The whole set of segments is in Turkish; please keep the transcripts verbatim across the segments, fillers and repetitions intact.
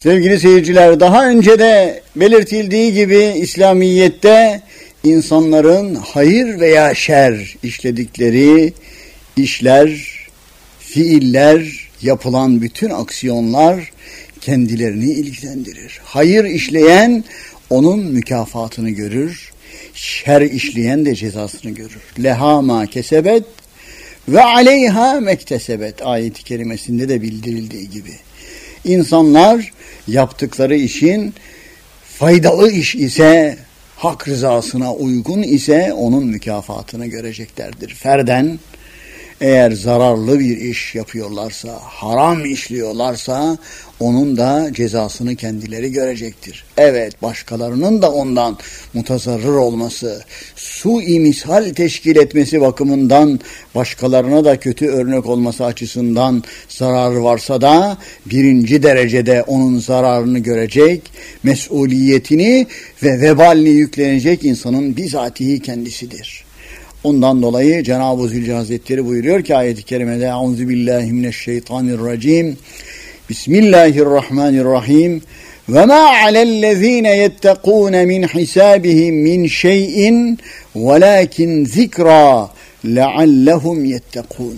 Sevgili seyirciler, daha önce de belirtildiği gibi İslamiyet'te insanların hayır veya şer işledikleri işler, fiiller, yapılan bütün aksiyonlar kendilerini ilgilendirir. Hayır işleyen onun mükafatını görür, şer işleyen de cezasını görür. Leha ma kesebet ve aleyha mektesebet ayet-i kerimesinde de bildirildiği gibi. İnsanlar yaptıkları işin faydalı iş ise, hak rızasına uygun ise onun mükafatını göreceklerdir. Ferden eğer zararlı bir iş yapıyorlarsa, haram işliyorlarsa onun da cezasını kendileri görecektir. Evet, başkalarının da ondan mutazarrır olması, sui misal teşkil etmesi bakımından başkalarına da kötü örnek olması açısından zararı varsa da birinci derecede onun zararını görecek, mesuliyetini ve vebalini yüklenecek insanın bizatihi kendisidir. Ondan dolayı Cenab-ı Zülcelal Hazretleri buyuruyor ki ayet-i kerimede Euzubillahimineşşeytanirracim Bismillahirrahmanirrahim ve ma alellezine yettekûne min hisabihim min şeyin velakin zikra leallehum yettekûn.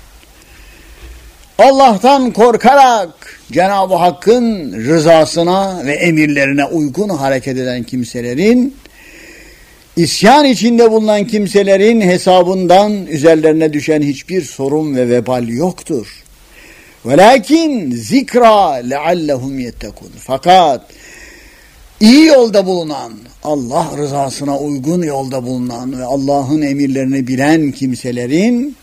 Allah'tan korkarak Cenab-ı Hakk'ın rızasına ve emirlerine uygun hareket eden kimselerin, İsyan içinde bulunan kimselerin hesabından üzerlerine düşen hiçbir sorun ve vebal yoktur. Velakin zikra leallehum yettekun. Fakat iyi yolda bulunan, Allah rızasına uygun yolda bulunan ve Allah'ın emirlerini bilen kimselerin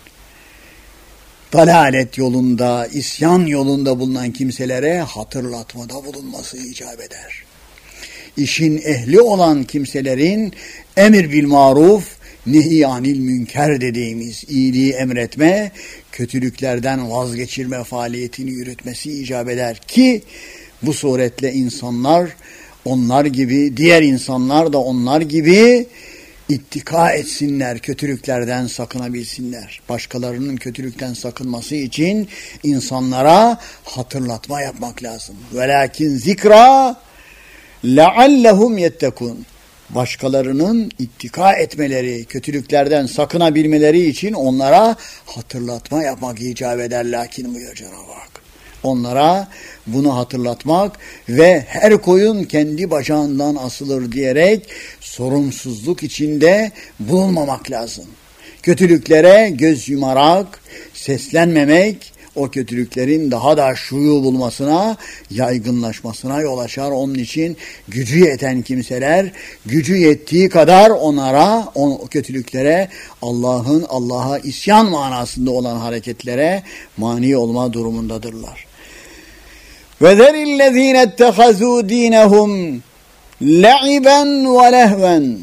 dalalet yolunda, isyan yolunda bulunan kimselere hatırlatmada bulunması icap eder. İşin ehli olan kimselerin emir bil maruf, nehy anil münker dediğimiz iyiliği emretme, kötülüklerden vazgeçirme faaliyetini yürütmesi icap eder ki bu suretle insanlar onlar gibi, diğer insanlar da onlar gibi ittika etsinler, kötülüklerden sakınabilsinler. Başkalarının kötülükten sakınması için insanlara hatırlatma yapmak lazım. Velakin zikra leallehum yettekun. Başkalarının ittika etmeleri, kötülüklerden sakınabilmeleri için onlara hatırlatma yapmak icap eder. Lakin buyuruyor Cenab-ı Hak. Onlara bunu hatırlatmak ve her koyun kendi bacağından asılır diyerek sorumsuzluk içinde bulunmamak lazım. Kötülüklere göz yumarak seslenmemek, o kötülüklerin daha da şuyu bulmasına, yaygınlaşmasına yol açar. Onun için gücü yeten kimseler, gücü yettiği kadar onlara, o kötülüklere, Allah'ın, Allah'a isyan manasında olan hareketlere mani olma durumundadırlar. وَذَرِ الَّذ۪ينَ اتَّخَذُوا د۪ينَهُمْ لَعِبًا وَلَهْوًا.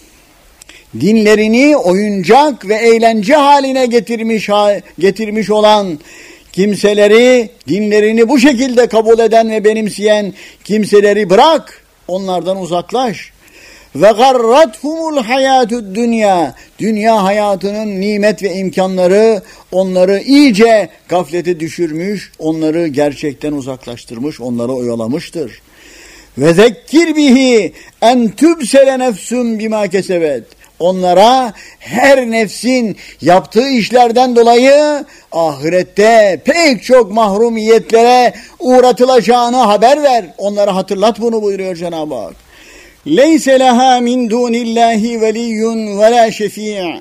Dinlerini oyuncak ve eğlence haline getirmiş getirmiş olan kimseleri, dinlerini bu şekilde kabul eden ve benimseyen kimseleri bırak, onlardan uzaklaş. Ve garrathumul hayatud dünya. Dünya hayatının nimet ve imkanları onları iyice gaflete düşürmüş, onları gerçekten uzaklaştırmış, onları oyalamıştır. Ve zekkir bihi en tübsele nefsum bima kesebet. Onlara her nefsin yaptığı işlerden dolayı ahirette pek çok mahrumiyetlere uğratılacağını haber ver. Onlara hatırlat bunu buyuruyor Cenab-ı Hak. Leyse leha min dunillahi veliyyun ve la şefi'.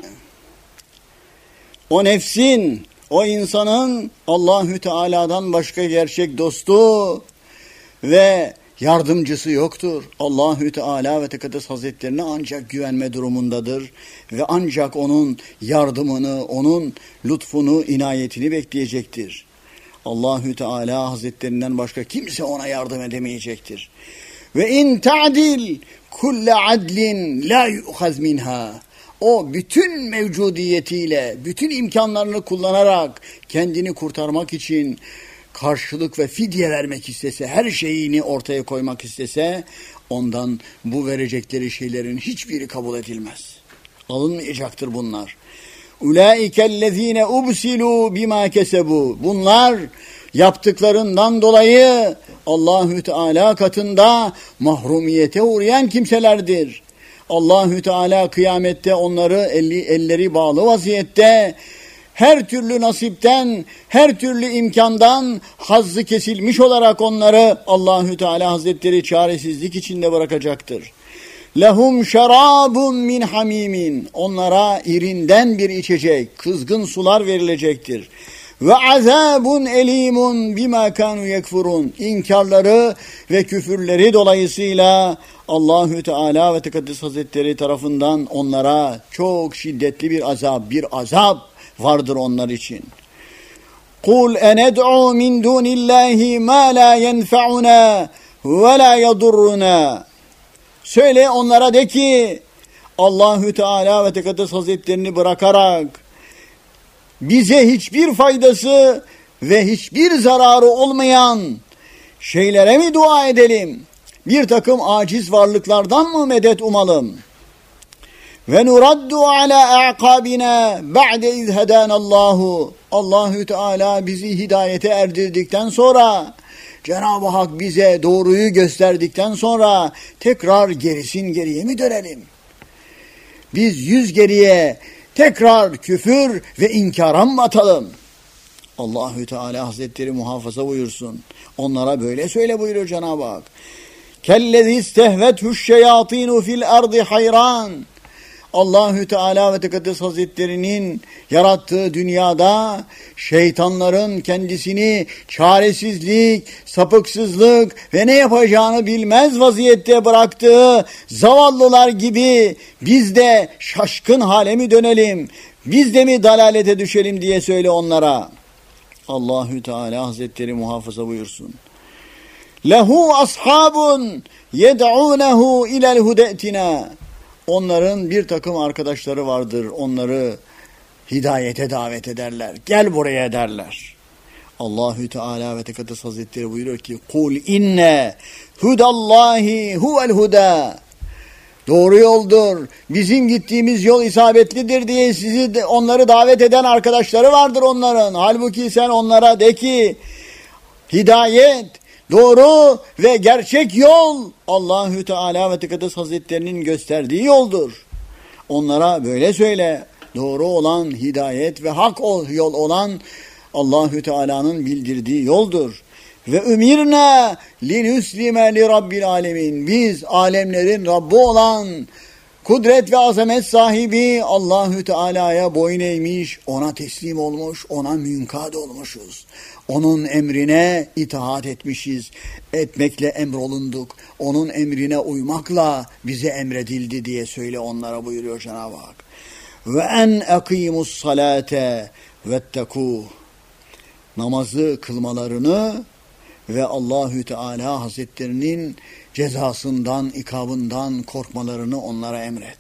O nefsin, o insanın Allahü Teala'dan başka gerçek dostu ve yardımcısı yoktur. Allahü Teala ve Tekaddes Hazretlerine ancak güvenme durumundadır ve ancak onun yardımını, onun lütfunu, inayetini bekleyecektir. Allahü Teala Hazretlerinden başka kimse ona yardım edemeyecektir. Ve in ta'dil kulle adlin la yu'khaz minha. O bütün mevcudiyetiyle, bütün imkanlarını kullanarak kendini kurtarmak için karşılık ve fidye vermek istese, her şeyini ortaya koymak istese, ondan bu verecekleri şeylerin hiçbiri kabul edilmez. Alınmayacaktır bunlar. Ulaikellezine ubsilu bima kesebu. Bunlar yaptıklarından dolayı Allahü Teala katında mahrumiyete uğrayan kimselerdir. Allahü Teala kıyamette onları eli, elleri bağlı vaziyette her türlü nasipten, her türlü imkandan hazzı kesilmiş olarak onları Allahü Teala Hazretleri çaresizlik içinde bırakacaktır. Lehum şarabun min hamimin. Onlara irinden bir içecek, kızgın sular verilecektir. Ve azabun elimun bima kanu yekfurun. İnkarları ve küfürleri dolayısıyla Allahü Teala ve Tekaddes Hazretleri tarafından onlara çok şiddetli bir azap, bir azap vardır onlar için. Kul ened'u min dunillahi ma la yenfa'una ve la yadurruna. Söyle onlara de ki Allahü Teala ve Tekaddes Hazretlerini bırakarak bize hiçbir faydası ve hiçbir zararı olmayan şeylere mi dua edelim? Bir takım aciz varlıklardan mı medet umalım? Ve nuraddu ala a'kabina ba'de iz hedanallahu. Allahü Teala bizi hidayete erdirdikten sonra, Cenab-ı Hak bize doğruyu gösterdikten sonra tekrar gerisin geriye mi dönelim? Biz yüz geriye tekrar küfür ve inkara mı atalım? Allahü Teala Hazretleri muhafaza buyursun. Onlara böyle söyle buyuruyor Cenab-ı Hak. Kellezî istehvethu'ş şeyâtînu fil ardı hayran. Allahü Teala ve Tekaddes Hazretleri'nin yarattığı dünyada şeytanların kendisini çaresizlik, sapıksızlık ve ne yapacağını bilmez vaziyette bıraktığı zavallılar gibi biz de şaşkın hale mi dönelim, biz de mi dalalete düşelim diye söyle onlara. Allahü Teala Hazretleri muhafaza buyursun. Lehu ashabun yed'unehu ilel hudetina. Onların bir takım arkadaşları vardır. Onları hidayete davet ederler. Gel buraya derler. Allahü Teala ve Tekaddes Hazretleri buyuruyor ki kul inne hudallahi huvel huda. Doğru yoldur. Bizim gittiğimiz yol isabetlidir diye sizi de, onları davet eden arkadaşları vardır onların. Halbuki sen onlara de ki hidayet, doğru ve gerçek yol Allahü Teala ve Tekaddes Hazretlerinin gösterdiği yoldur. Onlara böyle söyle. Doğru olan hidayet ve hak yol olan Allahü Teala'nın bildirdiği yoldur. Ve ümirna linüslime li rabbil alemin. Biz alemlerin Rabbi olan kudret ve azamet sahibi Allahü Teala'ya boyun eğmiş, ona teslim olmuş, ona münkad olmuşuz. Onun emrine itaat etmişiz. Etmekle emrolunduk. Onun emrine uymakla bize emredildi diye söyle onlara buyuruyor Cenab-ı Hak. Ve en akimus salate vettekûh. Namazı kılmalarını ve Allahü Teala Hazretlerinin cezasından, ikabından korkmalarını onlara emret.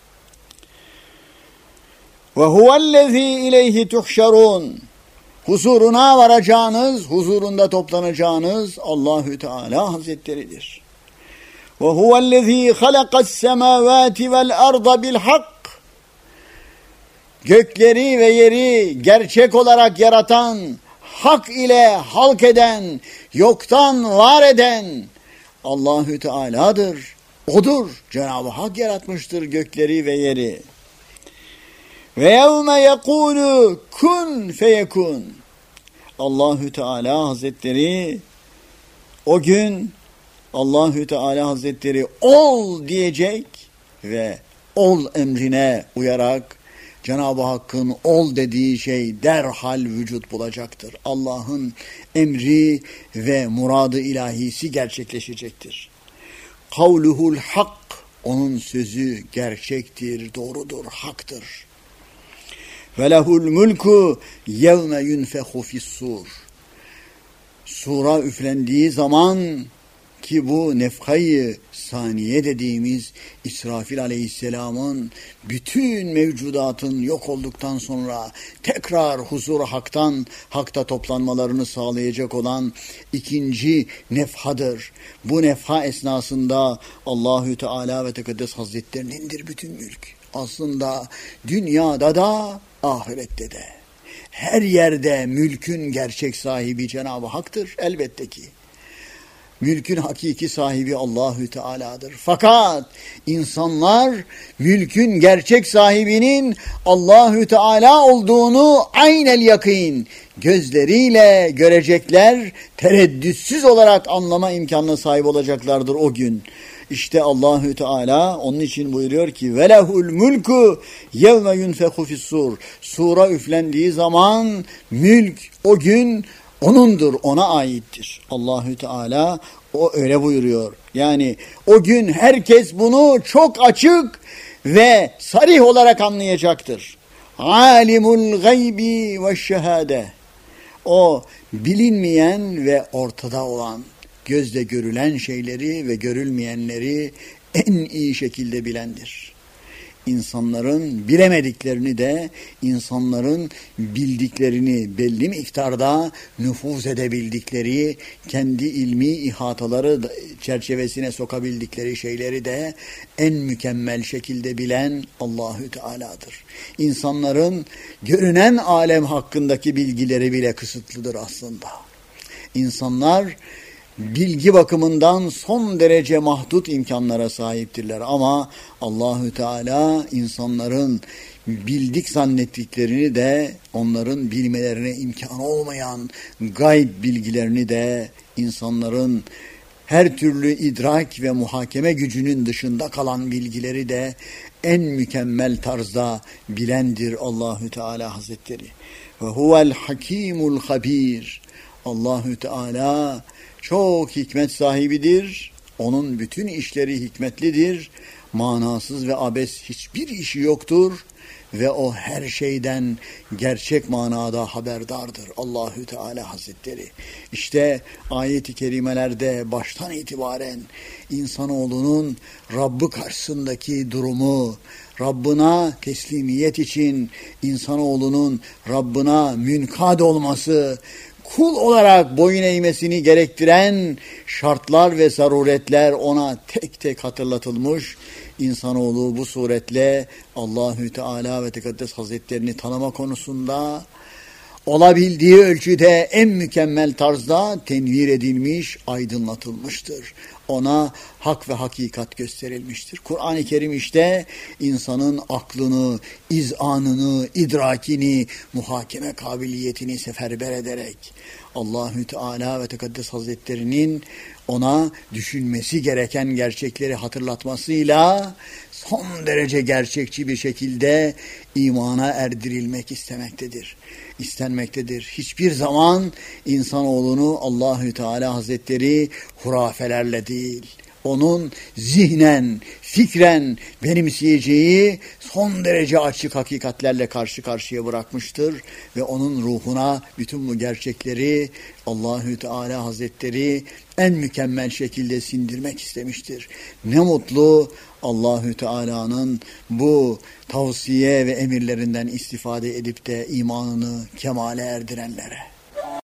Ve huvellezî ileyhi tuhşarûn. Huzuruna varacağınız, huzurunda toplanacağınız Allahü Teala Hazretleridir. Ve huvellezî halakas semâvâti vel arda bil hak. Gökleri ve yeri gerçek olarak yaratan, hak ile halk eden, yoktan var eden Allahü Teala'dır. Odur. Cenab-ı Hak yaratmıştır gökleri ve yeri. Ve yevme yekûlü kun feyekun. Allahü Teala Hazretleri o gün Allahü Teala Hazretleri ol diyecek ve ol emrine uyarak Cenab-ı Hakk'ın ol dediği şey derhal vücut bulacaktır. Allah'ın emri ve muradı ilahisi gerçekleşecektir. Kavluhul hak, onun sözü gerçektir, doğrudur, haktır. Ve lehul mulku yevme yunfehu fissur. Sura üflendiği zaman ki bu nefhayı saniye dediğimiz İsrafil Aleyhisselam'ın bütün mevcudatın yok olduktan sonra tekrar huzur haktan, hakta toplanmalarını sağlayacak olan ikinci nefhadır. Bu nefha esnasında Allahü Teala ve Tekaddes Hazretlerinindir bütün mülk. Aslında dünyada da ahirette de. her yerde mülkün gerçek sahibi Cenab-ı Hak'tır elbette ki. Mülkün hakiki sahibi Allahü Teala'dır. Fakat insanlar mülkün gerçek sahibinin Allahü Teala olduğunu aynel yakîn gözleriyle görecekler, tereddütsüz olarak anlama imkanına sahip olacaklardır o gün. İşte Allahü Teala onun için buyuruyor ki velehul mulku yevme yunfehu fis-sur. Sura üflendiği zaman mülk o gün O'nundur, ona aittir. Allahü Teala o öyle buyuruyor. Yani o gün herkes bunu çok açık ve sarih olarak anlayacaktır. Alimul gaybi ve şehade. O bilinmeyen ve ortada olan, gözle görülen şeyleri ve görülmeyenleri en iyi şekilde bilendir. İnsanların bilemediklerini de insanların bildiklerini belli miktarda nüfuz edebildikleri, kendi ilmi ihataları çerçevesine sokabildikleri şeyleri de en mükemmel şekilde bilen Allahü Teala'dır. İnsanların görünen alem hakkındaki bilgileri bile kısıtlıdır aslında. İnsanlar bilgi bakımından son derece mahdut imkanlara sahiptirler ama Allahü Teala insanların bildik zannettiklerini de onların bilmelerine imkan olmayan gayb bilgilerini de insanların her türlü idrak ve muhakeme gücünün dışında kalan bilgileri de en mükemmel tarzda bilendir Allahü Teala Hazretleri. Ve huvel hakimul habir. Allahü Teala çok hikmet sahibidir. Onun bütün işleri hikmetlidir. Manasız ve abes hiçbir işi yoktur. Ve o her şeyden gerçek manada haberdardır Allahü Teala Hazretleri. İşte ayet-i kerimelerde baştan itibaren insanoğlunun Rabbı karşısındaki durumu, Rabbına teslimiyet için insanoğlunun Rabbına münkad olması, kul olarak boyun eğmesini gerektiren şartlar ve zaruretler ona tek tek hatırlatılmış. İnsanoğlu bu suretle Allahü Teala ve Tekaddes Hazretlerini tanıma konusunda olabildiği ölçüde en mükemmel tarzda tenvir edilmiş, aydınlatılmıştır. Ona hak ve hakikat gösterilmiştir. Kur'an-ı Kerim işte insanın aklını, izanını, idrakini, muhakeme kabiliyetini seferber ederek Allahü Teala ve Tekaddes Hazretlerinin ona düşünmesi gereken gerçekleri hatırlatmasıyla son derece gerçekçi bir şekilde imana erdirilmek istemektedir. istenmektedir. Hiçbir zaman insanoğlunu Allahü Teala Hazretleri hurafelerle değil, onun zihnen, fikren benimseyeceği son derece açık hakikatlerle karşı karşıya bırakmıştır ve onun ruhuna bütün bu gerçekleri Allahü Teala Hazretleri en mükemmel şekilde sindirmek istemiştir. Ne mutlu Allahü Teala'nın bu tavsiye ve emirlerinden istifade edip de imanını kemale erdirenlere.